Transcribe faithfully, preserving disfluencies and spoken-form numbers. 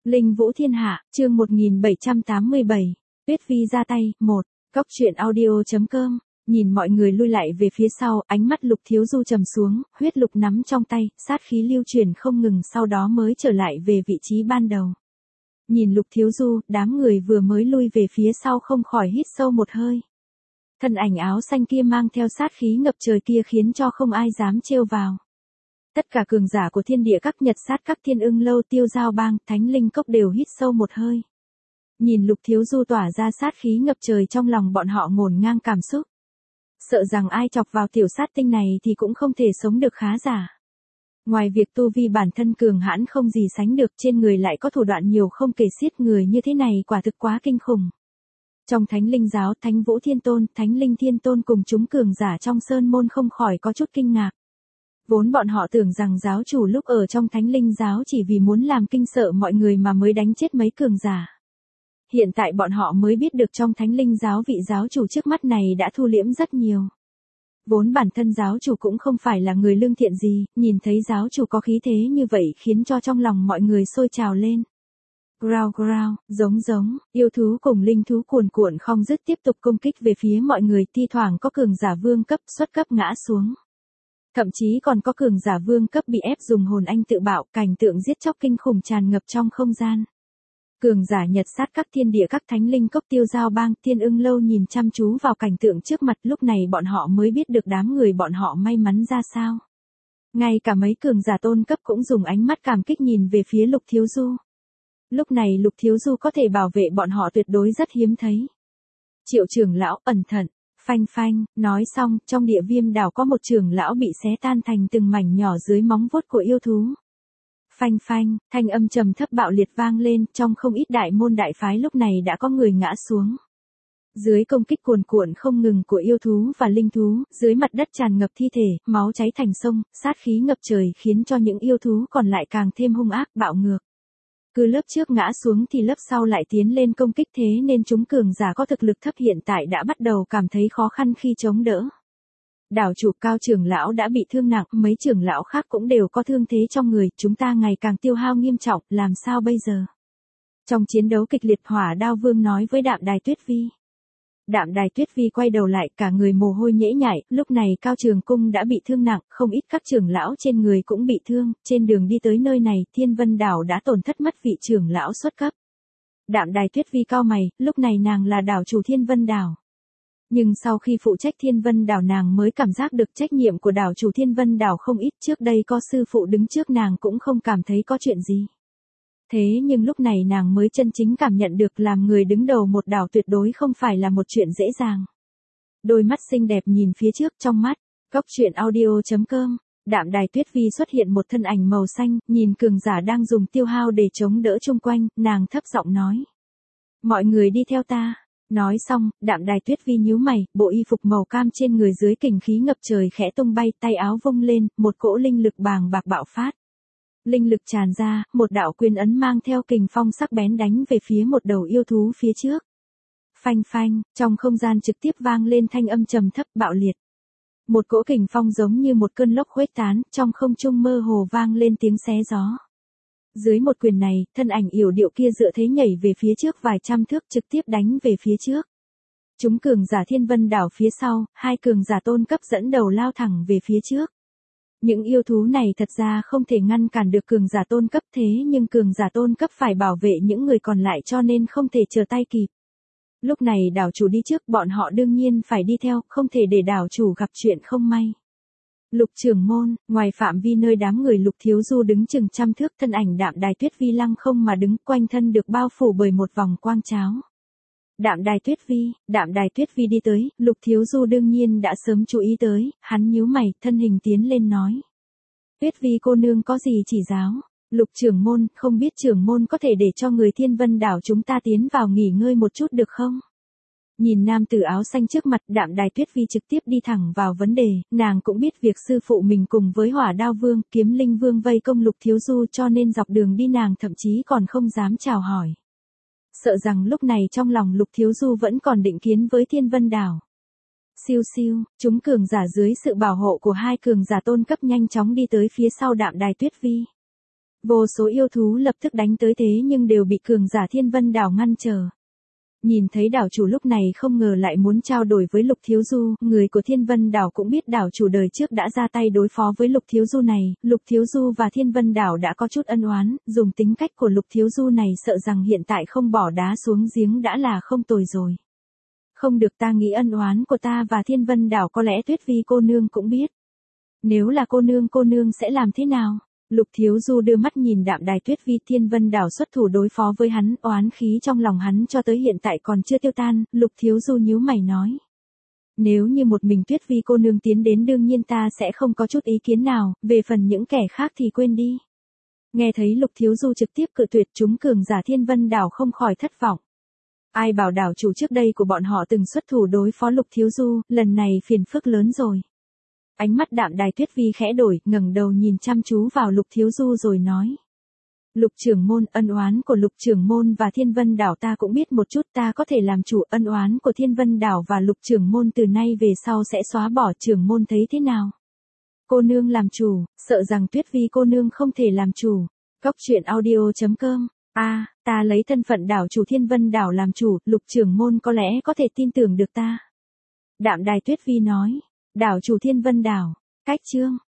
Linh Vũ Thiên Hạ, chương một nghìn bảy trăm tám mươi bảy, Tuyết Vi ra tay, một, Cóc truyện audio.com, nhìn mọi người lui lại về phía sau, ánh mắt Lục Thiếu Du trầm xuống, huyết lục nắm trong tay, sát khí lưu truyền không ngừng sau đó mới trở lại về vị trí ban đầu. Nhìn Lục Thiếu Du, đám người vừa mới lui về phía sau không khỏi hít sâu một hơi. Thân ảnh áo xanh kia mang theo sát khí ngập trời kia khiến cho không ai dám trêu vào. Tất cả cường giả của thiên địa các nhật sát các thiên ưng lâu tiêu giao bang, thánh linh cốc đều hít sâu một hơi. Nhìn Lục Thiếu Du tỏa ra sát khí ngập trời trong lòng bọn họ ngổn ngang cảm xúc. Sợ rằng ai chọc vào tiểu sát tinh này thì cũng không thể sống được khá giả. Ngoài việc tu vi bản thân cường hãn không gì sánh được, trên người lại có thủ đoạn nhiều không kể xiết, người như thế này quả thực quá kinh khủng. Trong Thánh Linh giáo, Thánh Vũ Thiên Tôn, Thánh Linh Thiên Tôn cùng chúng cường giả trong sơn môn không khỏi có chút kinh ngạc. Vốn bọn họ tưởng rằng giáo chủ lúc ở trong Thánh Linh giáo chỉ vì muốn làm kinh sợ mọi người mà mới đánh chết mấy cường giả. Hiện tại bọn họ mới biết được trong Thánh Linh giáo vị giáo chủ trước mắt này đã thu liễm rất nhiều. Vốn bản thân giáo chủ cũng không phải là người lương thiện gì, nhìn thấy giáo chủ có khí thế như vậy khiến cho trong lòng mọi người sôi trào lên. Growl growl, giống giống, yêu thú cùng linh thú cuồn cuộn không dứt tiếp tục công kích về phía mọi người, thi thoảng có cường giả vương cấp xuất cấp ngã xuống. Thậm chí còn có cường giả vương cấp bị ép dùng hồn anh tự bạo, cảnh tượng giết chóc kinh khủng tràn ngập trong không gian. Cường giả nhật sát các thiên địa các thánh linh cốc tiêu giao bang, thiên ưng lâu nhìn chăm chú vào cảnh tượng trước mặt, lúc này bọn họ mới biết được đám người bọn họ may mắn ra sao. Ngay cả mấy cường giả tôn cấp cũng dùng ánh mắt cảm kích nhìn về phía Lục Thiếu Du. Lúc này Lục Thiếu Du có thể bảo vệ bọn họ tuyệt đối rất hiếm thấy. Triệu trưởng lão ẩn thận, phanh phanh, nói xong, trong địa viêm đảo có một trưởng lão bị xé tan thành từng mảnh nhỏ dưới móng vuốt của yêu thú. Phanh phanh, thanh âm trầm thấp bạo liệt vang lên, trong không ít đại môn đại phái lúc này đã có người ngã xuống. Dưới công kích cuồn cuộn không ngừng của yêu thú và linh thú, dưới mặt đất tràn ngập thi thể, máu cháy thành sông, sát khí ngập trời khiến cho những yêu thú còn lại càng thêm hung ác bạo ngược. Cứ lớp trước ngã xuống thì lớp sau lại tiến lên công kích, thế nên chúng cường giả có thực lực thấp hiện tại đã bắt đầu cảm thấy khó khăn khi chống đỡ. Đảo chủ Cao trưởng lão đã bị thương nặng, mấy trưởng lão khác cũng đều có thương thế trong người, chúng ta ngày càng tiêu hao nghiêm trọng, làm sao bây giờ? Trong chiến đấu kịch liệt, Hỏa Đao Vương nói với Đạm Đài Tuyết Vi. Đạm Đài Tuyết Vi quay đầu lại, cả người mồ hôi nhễ nhại, lúc này Cao Trường Cung đã bị thương nặng, không ít các trưởng lão trên người cũng bị thương, trên đường đi tới nơi này, Thiên Vân Đảo đã tổn thất mất vị trưởng lão xuất cấp. Đạm Đài Tuyết Vi cau mày, lúc này nàng là đảo chủ Thiên Vân Đảo. Nhưng sau khi phụ trách Thiên Vân Đảo nàng mới cảm giác được trách nhiệm của đảo chủ Thiên Vân Đảo không ít, trước đây có sư phụ đứng trước nàng cũng không cảm thấy có chuyện gì. Thế nhưng lúc này nàng mới chân chính cảm nhận được làm người đứng đầu một đảo tuyệt đối không phải là một chuyện dễ dàng. Đôi mắt xinh đẹp nhìn phía trước, trong mắt, Cóc truyện audio.com, Đạm Đài Tuyết Vi xuất hiện một thân ảnh màu xanh, nhìn cường giả đang dùng tiêu hao để chống đỡ chung quanh, nàng thấp giọng nói. Mọi người đi theo ta. Nói xong, Đạm Đài Tuyết Vi nhíu mày, bộ y phục màu cam trên người dưới kình khí ngập trời khẽ tung bay, tay áo vung lên, một cỗ linh lực bàng bạc bạo phát. Linh lực tràn ra, một đạo quyền ấn mang theo kình phong sắc bén đánh về phía một đầu yêu thú phía trước. Phanh phanh, trong không gian trực tiếp vang lên thanh âm trầm thấp bạo liệt. Một cỗ kình phong giống như một cơn lốc khuếch tán, trong không trung mơ hồ vang lên tiếng xé gió. Dưới một quyền này, thân ảnh yểu điệu kia dựa thế nhảy về phía trước vài trăm thước trực tiếp đánh về phía trước. Chúng cường giả Thiên Vân Đảo phía sau, hai cường giả tôn cấp dẫn đầu lao thẳng về phía trước. Những yêu thú này thật ra không thể ngăn cản được cường giả tôn cấp, thế nhưng cường giả tôn cấp phải bảo vệ những người còn lại cho nên không thể chờ tay kịp. Lúc này đảo chủ đi trước, bọn họ đương nhiên phải đi theo, không thể để đảo chủ gặp chuyện không may. Lục trưởng môn, ngoài phạm vi nơi đám người Lục Thiếu Du đứng chừng trăm thước, thân ảnh Đạm Đài Tuyết Vi lăng không mà đứng, quanh thân được bao phủ bởi một vòng quang cháo. Đạm Đài Tuyết Vi, Đạm Đài Tuyết Vi đi tới, Lục Thiếu Du đương nhiên đã sớm chú ý tới, hắn nhíu mày, thân hình tiến lên nói. Tuyết Vi cô nương có gì chỉ giáo? Lục trưởng môn, không biết trưởng môn có thể để cho người Thiên Vân Đảo chúng ta tiến vào nghỉ ngơi một chút được không? Nhìn nam tử áo xanh trước mặt, Đạm Đài Tuyết Vi trực tiếp đi thẳng vào vấn đề, nàng cũng biết việc sư phụ mình cùng với Hỏa Đao Vương, Kiếm Linh Vương vây công Lục Thiếu Du cho nên dọc đường đi nàng thậm chí còn không dám chào hỏi. Sợ rằng lúc này trong lòng Lục Thiếu Du vẫn còn định kiến với Thiên Vân Đảo. Siêu siêu, chúng cường giả dưới sự bảo hộ của hai cường giả tôn cấp nhanh chóng đi tới phía sau Đạm Đài Tuyết Vi. Vô số yêu thú lập tức đánh tới thế nhưng đều bị cường giả Thiên Vân Đảo ngăn trở. Nhìn thấy đảo chủ lúc này không ngờ lại muốn trao đổi với Lục Thiếu Du, người của Thiên Vân Đảo cũng biết đảo chủ đời trước đã ra tay đối phó với Lục Thiếu Du này, Lục Thiếu Du và Thiên Vân Đảo đã có chút ân oán, dùng tính cách của Lục Thiếu Du này sợ rằng hiện tại không bỏ đá xuống giếng đã là không tồi rồi. Không được, ta nghĩ ân oán của ta và Thiên Vân Đảo có lẽ Tuyết Vi cô nương cũng biết. Nếu là cô nương cô nương sẽ làm thế nào? Lục Thiếu Du đưa mắt nhìn Đạm Đài Tuyết Vi. Thiên Vân Đảo xuất thủ đối phó với hắn, oán khí trong lòng hắn cho tới hiện tại còn chưa tiêu tan. Lục Thiếu Du nhíu mày nói. Nếu như một mình Tuyết Vi cô nương tiến đến đương nhiên ta sẽ không có chút ý kiến nào, về phần những kẻ khác thì quên đi. Nghe thấy Lục Thiếu Du trực tiếp cự tuyệt, chúng cường giả Thiên Vân Đảo không khỏi thất vọng. Ai bảo đảo chủ trước đây của bọn họ từng xuất thủ đối phó Lục Thiếu Du, lần này phiền phức lớn rồi. Ánh mắt Đạm Đài Tuyết Vi khẽ đổi, ngẩng đầu nhìn chăm chú vào Lục Thiếu Du rồi nói. Lục trưởng môn, ân oán của Lục trưởng môn và Thiên Vân Đảo ta cũng biết một chút, ta có thể làm chủ. Ân oán của Thiên Vân Đảo và Lục trưởng môn từ nay về sau sẽ xóa bỏ, trưởng môn thấy thế nào? Cô nương làm chủ, sợ rằng Tuyết Vi cô nương không thể làm chủ. Cóc truyện audio chấm com. A, à, ta lấy thân phận đảo chủ Thiên Vân Đảo làm chủ, Lục trưởng môn có lẽ có thể tin tưởng được ta. Đạm Đài Tuyết Vi nói. Đảo chủ Thiên Vân Đảo. Cách chương